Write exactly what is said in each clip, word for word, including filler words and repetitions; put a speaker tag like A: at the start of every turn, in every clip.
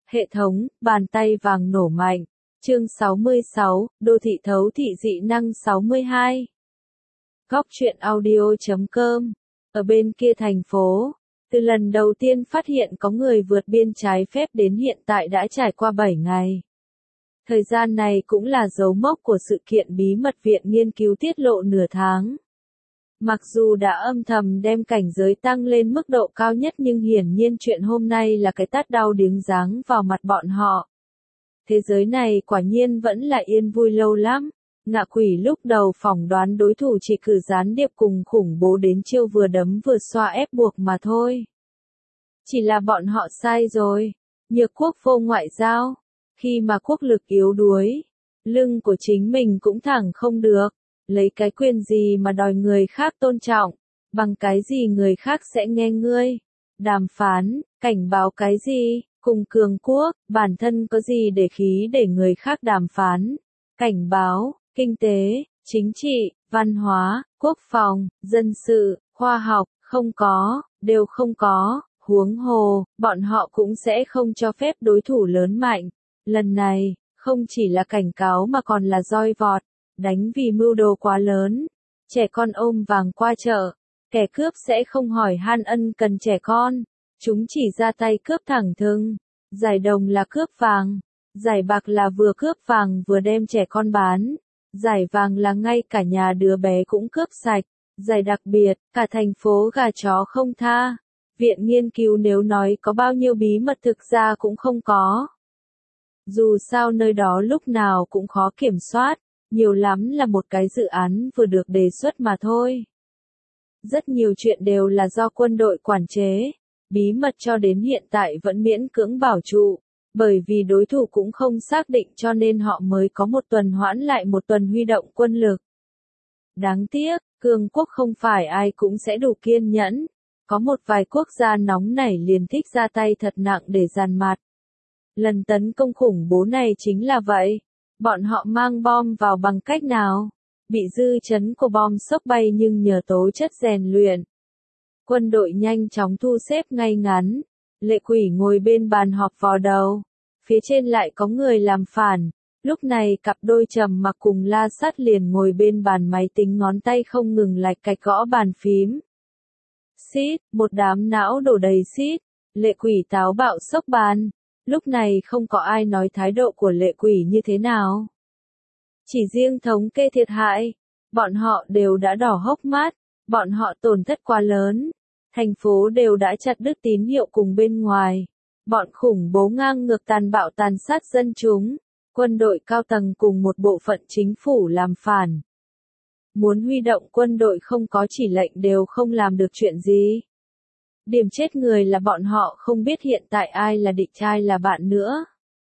A: Hệ thống, bàn tay vàng nổ mạnh. Chương sáu mươi sáu, Đô thị thấu thị dị năng sáu mươi hai. Góc truyện audio chấm com. Ở bên kia thành phố, từ lần đầu tiên phát hiện có người vượt biên trái phép đến hiện tại đã trải qua bảy ngày. Thời gian này cũng là dấu mốc của sự kiện bí mật viện nghiên cứu tiết lộ nửa tháng. Mặc dù đã âm thầm đem cảnh giới tăng lên mức độ cao nhất nhưng hiển nhiên chuyện hôm nay là cái tát đau điếng giáng vào mặt bọn họ. Thế giới này quả nhiên vẫn là yên vui lâu lắm. Ngạ quỷ lúc đầu phỏng đoán đối thủ chỉ cử gián điệp cùng khủng bố đến chiêu vừa đấm vừa xoa ép buộc mà thôi. Chỉ là bọn họ sai rồi. Nhược quốc vô ngoại giao. Khi mà quốc lực yếu đuối, lưng của chính mình cũng thẳng không được. Lấy cái quyền gì mà đòi người khác tôn trọng, bằng cái gì người khác sẽ nghe ngươi. Đàm phán, cảnh báo cái gì, cùng cường quốc, bản thân có gì để khí để người khác đàm phán. Cảnh báo, kinh tế, chính trị, văn hóa, quốc phòng, dân sự, khoa học, không có, đều không có, huống hồ, bọn họ cũng sẽ không cho phép đối thủ lớn mạnh. Lần này, không chỉ là cảnh cáo mà còn là roi vọt. Đánh vì mưu đồ quá lớn. Trẻ con ôm vàng qua chợ. Kẻ cướp sẽ không hỏi han ân cần trẻ con. Chúng chỉ ra tay cướp thẳng thừng. Giải đồng là cướp vàng. Giải bạc là vừa cướp vàng vừa đem trẻ con bán. Giải vàng là ngay cả nhà đứa bé cũng cướp sạch. Giải đặc biệt, cả thành phố gà chó không tha. Viện nghiên cứu nếu nói có bao nhiêu bí mật thực ra cũng không có. Dù sao nơi đó lúc nào cũng khó kiểm soát. Nhiều lắm là một cái dự án vừa được đề xuất mà thôi. Rất nhiều chuyện đều là do quân đội quản chế, bí mật cho đến hiện tại vẫn miễn cưỡng bảo trụ, bởi vì đối thủ cũng không xác định cho nên họ mới có một tuần hoãn lại một tuần huy động quân lực. Đáng tiếc, cường quốc không phải ai cũng sẽ đủ kiên nhẫn, có một vài quốc gia nóng nảy liền thích ra tay thật nặng để dàn mặt. Lần tấn công khủng bố này chính là vậy. Bọn họ mang bom vào bằng cách nào? Bị dư chấn của bom sốc bay nhưng nhờ tố chất rèn luyện. Quân đội nhanh chóng thu xếp ngay ngắn. Lệ quỷ ngồi bên bàn họp vò đầu. Phía trên lại có người làm phản. Lúc này cặp đôi trầm mặc cùng La Sắt liền ngồi bên bàn máy tính ngón tay không ngừng lạch cạch gõ bàn phím. Xít, một đám não đổ đầy xít. Lệ quỷ táo bạo sốc bàn. Lúc này không có ai nói thái độ của lệ quỷ như thế nào. Chỉ riêng thống kê thiệt hại, bọn họ đều đã đỏ hốc mắt, bọn họ tổn thất quá lớn. Thành phố đều đã chặt đứt tín hiệu cùng bên ngoài. Bọn khủng bố ngang ngược tàn bạo tàn sát dân chúng, quân đội cao tầng cùng một bộ phận chính phủ làm phản. Muốn huy động quân đội không có chỉ lệnh đều không làm được chuyện gì. Điểm chết người là bọn họ không biết hiện tại ai là địch ai là bạn nữa.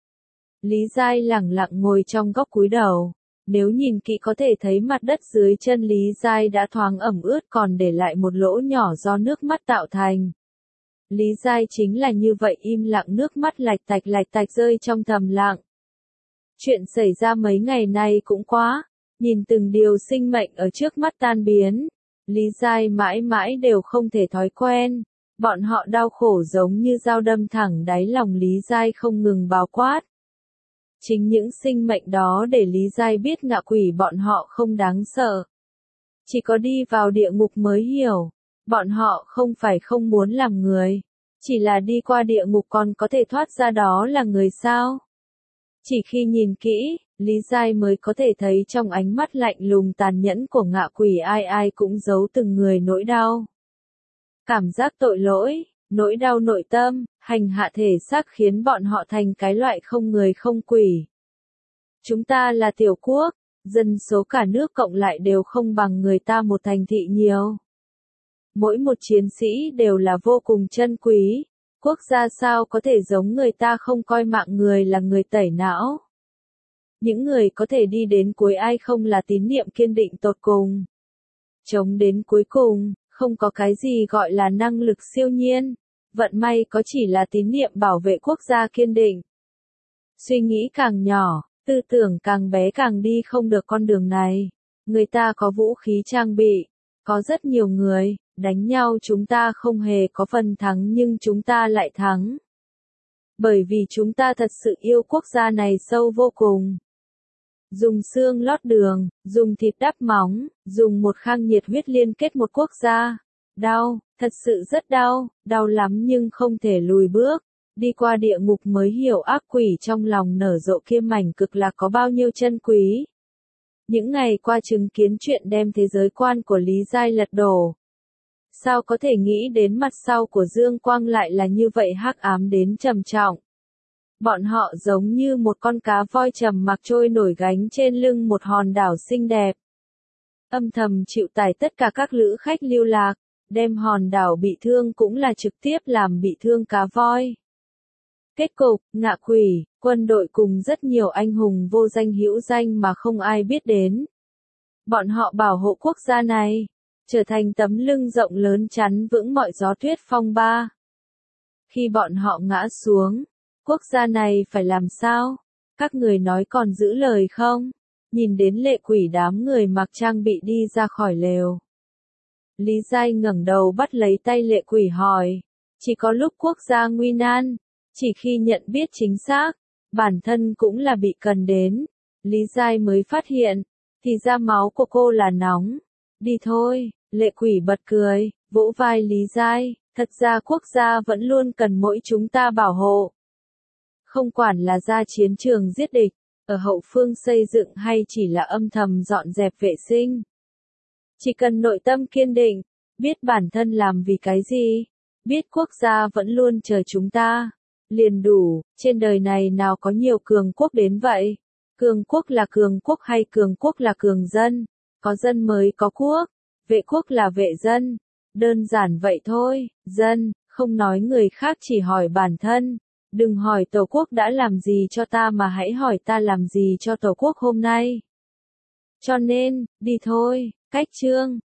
A: Lý Giai lẳng lặng ngồi trong góc cúi đầu. Nếu nhìn kỹ có thể thấy mặt đất dưới chân Lý Giai đã thoáng ẩm ướt còn để lại một lỗ nhỏ do nước mắt tạo thành. Lý Giai chính là như vậy im lặng nước mắt lạch tạch lạch tạch rơi trong thầm lặng. Chuyện xảy ra mấy ngày nay cũng quá. Nhìn từng điều sinh mệnh ở trước mắt tan biến. Lý Giai mãi mãi đều không thể thói quen. Bọn họ đau khổ giống như dao đâm thẳng đáy lòng Lý Giai không ngừng bào quát. Chính những sinh mệnh đó để Lý Giai biết ngạ quỷ bọn họ không đáng sợ. Chỉ có đi vào địa ngục mới hiểu. Bọn họ không phải không muốn làm người. Chỉ là đi qua địa ngục còn có thể thoát ra đó là người sao. Chỉ khi nhìn kỹ, Lý Giai mới có thể thấy trong ánh mắt lạnh lùng tàn nhẫn của ngạ quỷ ai ai cũng giấu từng người nỗi đau. Cảm giác tội lỗi, nỗi đau nội tâm, hành hạ thể xác khiến bọn họ thành cái loại không người không quỷ. Chúng ta là tiểu quốc, dân số cả nước cộng lại đều không bằng người ta một thành thị nhiều. Mỗi một chiến sĩ đều là vô cùng chân quý, quốc gia sao có thể giống người ta không coi mạng người là người tẩy não. Những người có thể đi đến cuối ai không là tín niệm kiên định tột cùng. Chống đến cuối cùng. Không có cái gì gọi là năng lực siêu nhiên, vận may có chỉ là tín niệm bảo vệ quốc gia kiên định. Suy nghĩ càng nhỏ, tư tưởng càng bé càng đi không được con đường này. Người ta có vũ khí trang bị, có rất nhiều người, đánh nhau chúng ta không hề có phần thắng nhưng chúng ta lại thắng. Bởi vì chúng ta thật sự yêu quốc gia này sâu vô cùng. Dùng xương lót đường, dùng thịt đắp móng, dùng một khang nhiệt huyết liên kết một quốc gia. Đau, thật sự rất đau, đau lắm nhưng không thể lùi bước. Đi qua địa ngục mới hiểu ác quỷ trong lòng nở rộ kia mảnh cực lạc có bao nhiêu chân quý. Những ngày qua chứng kiến chuyện đem thế giới quan của Lý Giai lật đổ. Sao có thể nghĩ đến mặt sau của Dương Quang lại là như vậy hắc ám đến trầm trọng. Bọn họ giống như một con cá voi trầm mặc trôi nổi gánh trên lưng một hòn đảo xinh đẹp. Âm thầm chịu tải tất cả các lữ khách lưu lạc, đem hòn đảo bị thương cũng là trực tiếp làm bị thương cá voi. Kết cục, ngạ quỷ, quân đội cùng rất nhiều anh hùng vô danh hữu danh mà không ai biết đến. Bọn họ bảo hộ quốc gia này, trở thành tấm lưng rộng lớn chắn vững mọi gió tuyết phong ba. Khi bọn họ ngã xuống, quốc gia này phải làm sao? Các người nói còn giữ lời không? Nhìn đến lệ quỷ đám người mặc trang bị đi ra khỏi lều. Lý Giai ngẩng đầu bắt lấy tay lệ quỷ hỏi. Chỉ có lúc quốc gia nguy nan, chỉ khi nhận biết chính xác, bản thân cũng là bị cần đến. Lý Giai mới phát hiện, thì ra máu của cô là nóng. Đi thôi, lệ quỷ bật cười, vỗ vai Lý Giai, thật ra quốc gia vẫn luôn cần mỗi chúng ta bảo hộ. Không quản là ra chiến trường giết địch, ở hậu phương xây dựng hay chỉ là âm thầm dọn dẹp vệ sinh. Chỉ cần nội tâm kiên định, biết bản thân làm vì cái gì, biết quốc gia vẫn luôn chờ chúng ta, liền đủ. Trên đời này nào có nhiều cường quốc đến vậy? Cường quốc là cường quốc hay cường quốc là cường dân? Có dân mới có quốc, vệ quốc là vệ dân. Đơn giản vậy thôi, dân, không nói người khác chỉ hỏi bản thân. Đừng hỏi Tổ quốc đã làm gì cho ta mà hãy hỏi ta làm gì cho Tổ quốc hôm nay. Cho nên, đi thôi, cách chương.